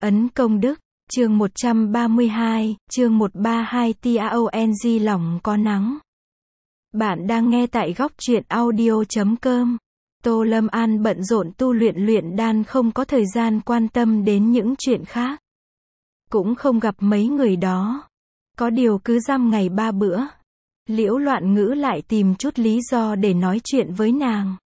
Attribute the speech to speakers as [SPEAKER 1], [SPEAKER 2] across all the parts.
[SPEAKER 1] Ấn công đức, chương 132, chương 132 TAONG lòng có nắng. Bạn đang nghe tại góc truyện audio.com. Tô Lâm An bận rộn tu luyện đan, không có thời gian quan tâm đến những chuyện khác. Cũng không gặp mấy người đó. Có điều cứ dăm ngày 3 bữa, Liễu Loạn Ngữ lại tìm chút lý do để nói chuyện với nàng.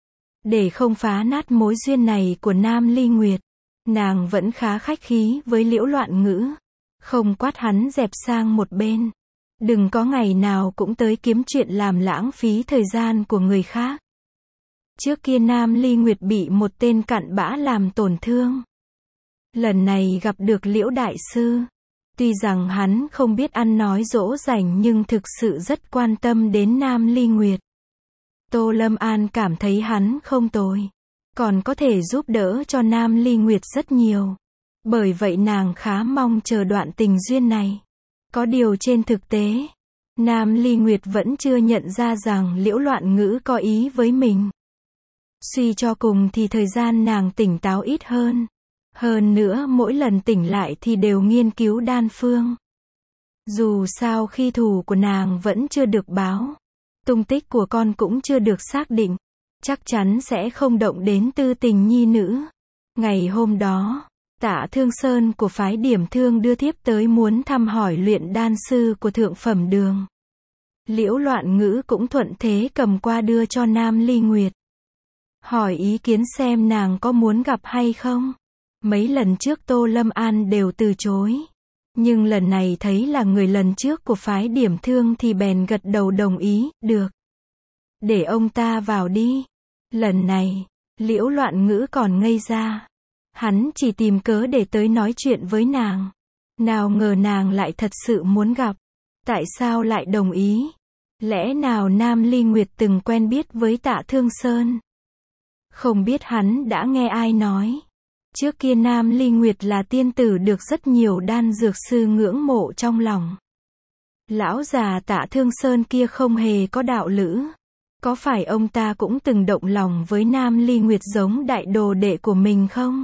[SPEAKER 1] Để không phá nát mối duyên này của Nam Ly Nguyệt, nàng vẫn khá khách khí với Liễu Loạn Ngữ, không quát hắn dẹp sang một bên. Đừng có ngày nào cũng tới kiếm chuyện làm lãng phí thời gian của người khác. Trước kia Nam Ly Nguyệt bị một tên cặn bã làm tổn thương. Lần này gặp được Liễu Đại Sư. Tuy rằng hắn không biết ăn nói dỗ dành nhưng thực sự rất quan tâm đến Nam Ly Nguyệt. Tô Lâm An cảm thấy hắn không tồi, còn có thể giúp đỡ cho Nam Ly Nguyệt rất nhiều. Bởi vậy nàng khá mong chờ đoạn tình duyên này. Có điều trên thực tế, Nam Ly Nguyệt vẫn chưa nhận ra rằng Liễu Loạn Ngữ có ý với mình. Suy cho cùng thì thời gian nàng tỉnh táo ít hơn. Hơn nữa mỗi lần tỉnh lại thì đều nghiên cứu đan phương. Dù sao khi thù của nàng vẫn chưa được báo, tung tích của con cũng chưa được xác định, chắc chắn sẽ không động đến tư tình nhi nữ. Ngày hôm đó, Tạ Thương Sơn của phái Điểm Thương đưa thiếp tới muốn thăm hỏi luyện đan sư của Thượng Phẩm Đường. Liễu Loạn Ngữ cũng thuận thế cầm qua đưa cho Nam Ly Nguyệt. Hỏi ý kiến xem nàng có muốn gặp hay không. Mấy lần trước Tô Lâm An đều từ chối. Nhưng lần này thấy là người lần trước của phái Điểm Thương thì bèn gật đầu đồng ý, được. Để ông ta vào đi. Lần này, Liễu Loạn Ngữ còn ngây ra. Hắn chỉ tìm cớ để tới nói chuyện với nàng. Nào ngờ nàng lại thật sự muốn gặp. Tại sao lại đồng ý? Lẽ nào Nam Ly Nguyệt từng quen biết với Tạ Thương Sơn? Không biết hắn đã nghe ai nói. Trước kia Nam Ly Nguyệt là tiên tử được rất nhiều đan dược sư ngưỡng mộ trong lòng. Lão già Tạ Thương Sơn kia không hề có đạo lữ. Có phải ông ta cũng từng động lòng với Nam Ly Nguyệt giống đại đồ đệ của mình không?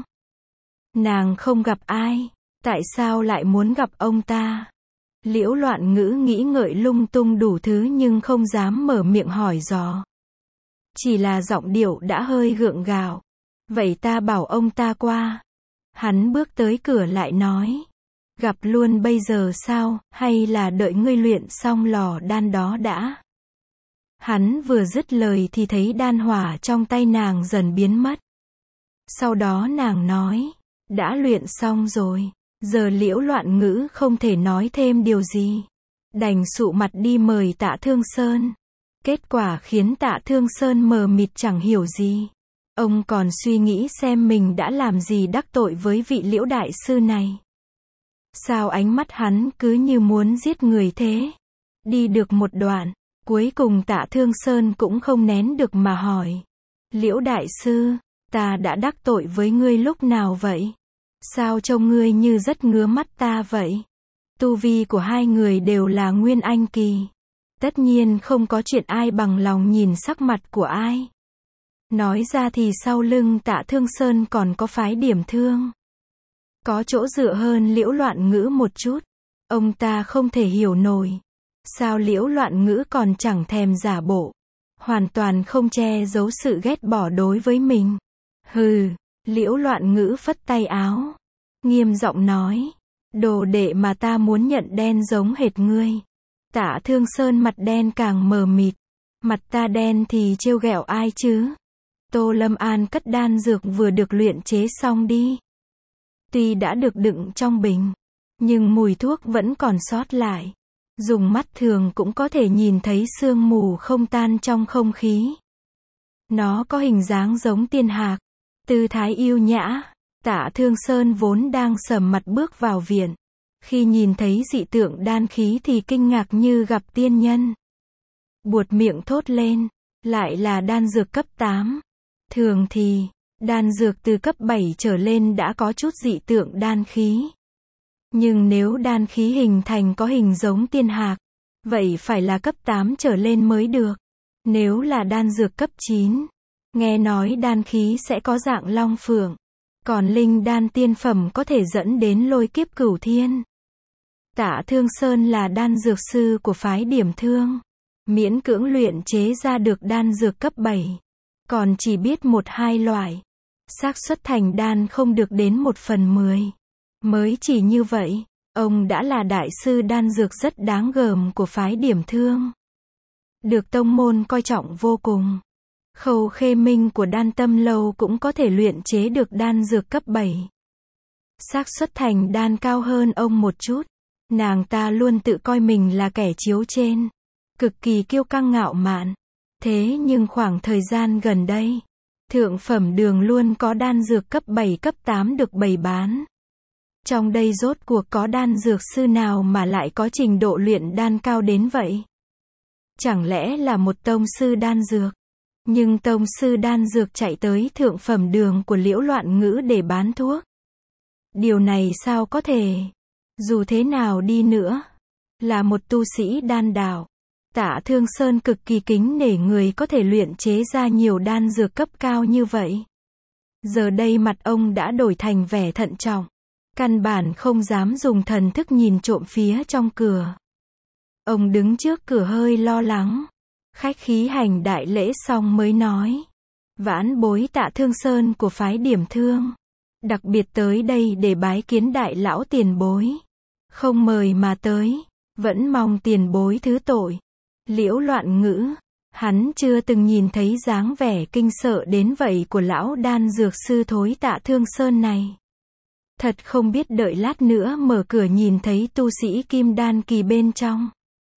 [SPEAKER 1] Nàng không gặp ai, tại sao lại muốn gặp ông ta? Liễu Loạn Ngữ nghĩ ngợi lung tung đủ thứ nhưng không dám mở miệng hỏi dò. Chỉ là giọng điệu đã hơi gượng gạo. Vậy ta bảo ông ta qua. Hắn bước tới cửa lại nói. Gặp luôn bây giờ sao, hay là đợi ngươi luyện xong lò đan đó đã? Hắn vừa dứt lời thì thấy đan hỏa trong tay nàng dần biến mất. Sau đó nàng nói. Đã luyện xong rồi. Giờ Liễu Loạn Ngữ không thể nói thêm điều gì. Đành sụ mặt đi mời Tạ Thương Sơn. Kết quả khiến Tạ Thương Sơn mờ mịt chẳng hiểu gì. Ông còn suy nghĩ xem mình đã làm gì đắc tội với vị Liễu Đại Sư này. Sao ánh mắt hắn cứ như muốn giết người thế? Đi được một đoạn, cuối cùng Tạ Thương Sơn cũng không nén được mà hỏi. Liễu Đại Sư, ta đã đắc tội với ngươi lúc nào vậy? Sao trông ngươi như rất ngứa mắt ta vậy? Tu vi của hai người đều là Nguyên Anh kỳ. Tất nhiên không có chuyện ai bằng lòng nhìn sắc mặt của ai. Nói ra thì sau lưng Tạ Thương Sơn còn có phái Điểm Thương. Có chỗ dựa hơn Liễu Loạn Ngữ một chút. Ông ta không thể hiểu nổi. Sao Liễu Loạn Ngữ còn chẳng thèm giả bộ. Hoàn toàn không che giấu sự ghét bỏ đối với mình. Hừ, Liễu Loạn Ngữ phất tay áo. Nghiêm giọng nói. Đồ đệ mà ta muốn nhận đen giống hệt ngươi. Tạ Thương Sơn mặt đen càng mờ mịt. Mặt ta đen thì trêu ghẹo ai chứ? Tô Lâm An cất đan dược vừa được luyện chế xong đi. Tuy đã được đựng trong bình, nhưng mùi thuốc vẫn còn sót lại. Dùng mắt thường cũng có thể nhìn thấy sương mù không tan trong không khí. Nó có hình dáng giống tiên hạc, tư thái yêu nhã. Tạ Thương Sơn vốn đang sầm mặt bước vào viện. Khi nhìn thấy dị tượng đan khí thì kinh ngạc như gặp tiên nhân. Buột miệng thốt lên, lại là đan dược cấp 8. Thường thì, đan dược từ cấp 7 trở lên đã có chút dị tượng đan khí. Nhưng nếu đan khí hình thành có hình giống tiên hạc, vậy phải là cấp 8 trở lên mới được. Nếu là đan dược cấp 9, nghe nói đan khí sẽ có dạng long phượng. Còn linh đan tiên phẩm có thể dẫn đến lôi kiếp cửu thiên. Tạ Thương Sơn là đan dược sư của phái Điểm Thương. Miễn cưỡng luyện chế ra được đan dược cấp 7. Còn chỉ biết 1-2 loại. Xác suất thành đan không được đến 1/10. Mới chỉ như vậy, ông đã là đại sư đan dược rất đáng gờm của phái Điểm Thương. Được tông môn coi trọng vô cùng. Khâu Khê Minh của Đan Tâm Lâu cũng có thể luyện chế được đan dược cấp 7. Xác suất thành đan cao hơn ông một chút. Nàng ta luôn tự coi mình là kẻ chiếu trên. Cực kỳ kiêu căng ngạo mạn. Thế nhưng khoảng thời gian gần đây, thượng phẩm đường luôn có đan dược cấp 7 cấp 8 được bày bán. Trong đây rốt cuộc có đan dược sư nào mà lại có trình độ luyện đan cao đến vậy? Chẳng lẽ là một tông sư đan dược? Nhưng tông sư đan dược chạy tới thượng phẩm đường của Liễu Loạn Ngữ để bán thuốc. Điều này sao có thể? Dù thế nào đi nữa, là một tu sĩ đan đạo, Tạ Thương Sơn cực kỳ kính nể người có thể luyện chế ra nhiều đan dược cấp cao như vậy. Giờ đây mặt ông đã đổi thành vẻ thận trọng. Căn bản không dám dùng thần thức nhìn trộm phía trong cửa. Ông đứng trước cửa hơi lo lắng. Khách khí hành đại lễ xong mới nói. Vãn bối Tạ Thương Sơn của phái Điểm Thương. Đặc biệt tới đây để bái kiến đại lão tiền bối. Không mời mà tới. Vẫn mong tiền bối thứ tội. Liễu Loạn Ngữ. Hắn chưa từng nhìn thấy dáng vẻ kinh sợ đến vậy của lão đan dược sư thối Tạ Thương Sơn này. Thật không biết đợi lát nữa mở cửa nhìn thấy tu sĩ kim đan kỳ bên trong.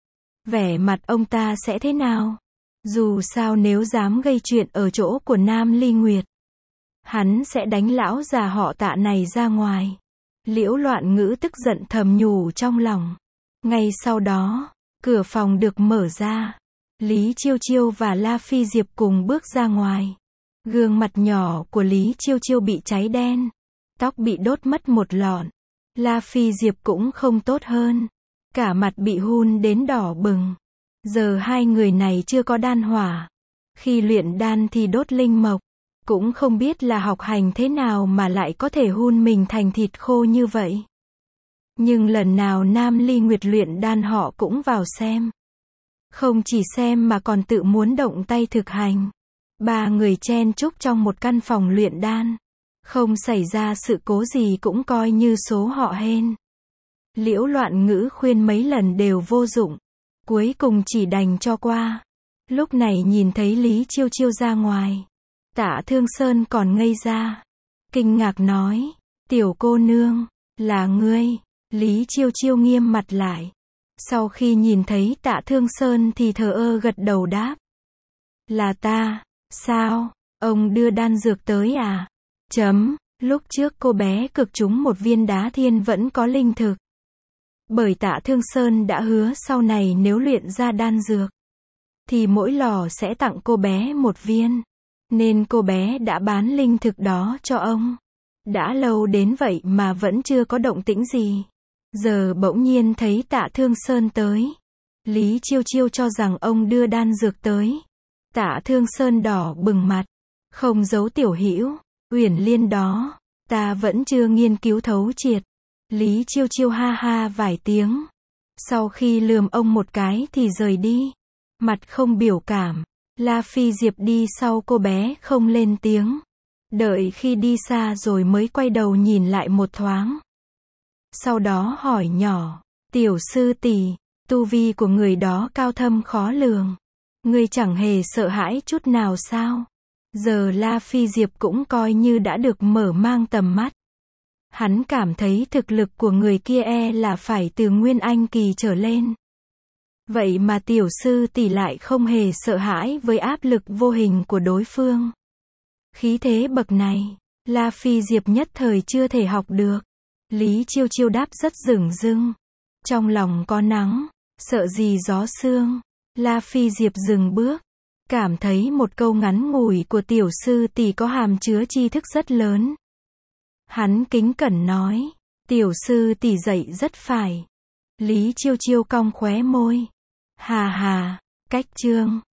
[SPEAKER 1] Vẻ mặt ông ta sẽ thế nào? Dù sao nếu dám gây chuyện ở chỗ của Nam Ly Nguyệt, hắn sẽ đánh lão già họ Tạ này ra ngoài. Liễu Loạn Ngữ tức giận thầm nhủ trong lòng. Ngay sau đó, cửa phòng được mở ra. Lý Chiêu Chiêu và La Phi Diệp cùng bước ra ngoài. Gương mặt nhỏ của Lý Chiêu Chiêu bị cháy đen. Tóc bị đốt mất một lọn. La Phi Diệp cũng không tốt hơn. Cả mặt bị hun đến đỏ bừng. Giờ hai người này chưa có đan hỏa. Khi luyện đan thì đốt linh mộc. Cũng không biết là học hành thế nào mà lại có thể hun mình thành thịt khô như vậy. Nhưng lần nào Nam Ly Nguyệt luyện đan họ cũng vào xem. Không chỉ xem mà còn tự muốn động tay thực hành. Ba người chen chúc trong một căn phòng luyện đan. Không xảy ra sự cố gì cũng coi như số họ hên. Liễu Loạn Ngữ khuyên mấy lần đều vô dụng. Cuối cùng chỉ đành cho qua. Lúc này nhìn thấy Lý Chiêu Chiêu ra ngoài. Tạ Thương Sơn còn ngây ra. Kinh ngạc nói. Tiểu cô nương, là ngươi. Lý Chiêu Chiêu nghiêm mặt lại. Sau khi nhìn thấy Tạ Thương Sơn thì thờ ơ gật đầu đáp. Là ta, sao? Ông đưa đan dược tới à? Lúc trước cô bé cực trúng một viên đá thiên vẫn có linh thực. Bởi Tạ Thương Sơn đã hứa sau này nếu luyện ra đan dược, thì mỗi lò sẽ tặng cô bé một viên. Nên cô bé đã bán linh thực đó cho ông. Đã lâu đến vậy mà vẫn chưa có động tĩnh gì. Giờ bỗng nhiên thấy Tạ Thương Sơn tới. Lý Chiêu Chiêu cho rằng ông đưa đan dược tới. Tạ Thương Sơn đỏ bừng mặt. Không giấu tiểu hữu, Uyển Liên đó, ta vẫn chưa nghiên cứu thấu triệt. Lý Chiêu Chiêu ha ha vài tiếng. Sau khi lườm ông một cái thì rời đi. Mặt không biểu cảm. La Phi Diệp đi sau cô bé không lên tiếng. Đợi khi đi xa rồi mới quay đầu nhìn lại một thoáng. Sau đó hỏi nhỏ. Tiểu sư tỷ, tu vi của người đó cao thâm khó lường. Ngươi chẳng hề sợ hãi chút nào sao? Giờ La Phi Diệp cũng coi như đã được mở mang tầm mắt. Hắn cảm thấy thực lực của người kia là phải từ Nguyên Anh kỳ trở lên. Vậy mà tiểu sư tỷ lại không hề sợ hãi với áp lực vô hình của đối phương. Khí thế bậc này, La Phi Diệp nhất thời chưa thể học được. Lý Chiêu Chiêu đáp rất dửng dưng. Trong lòng có nắng, sợ gì gió sương. La Phi Diệp dừng bước. Cảm thấy một câu ngắn ngủi của tiểu sư tỷ có hàm chứa tri thức rất lớn. Hắn kính cẩn nói. Tiểu sư tỷ dạy rất phải. Lý Chiêu Chiêu cong khóe môi. Hà hà, cách chương.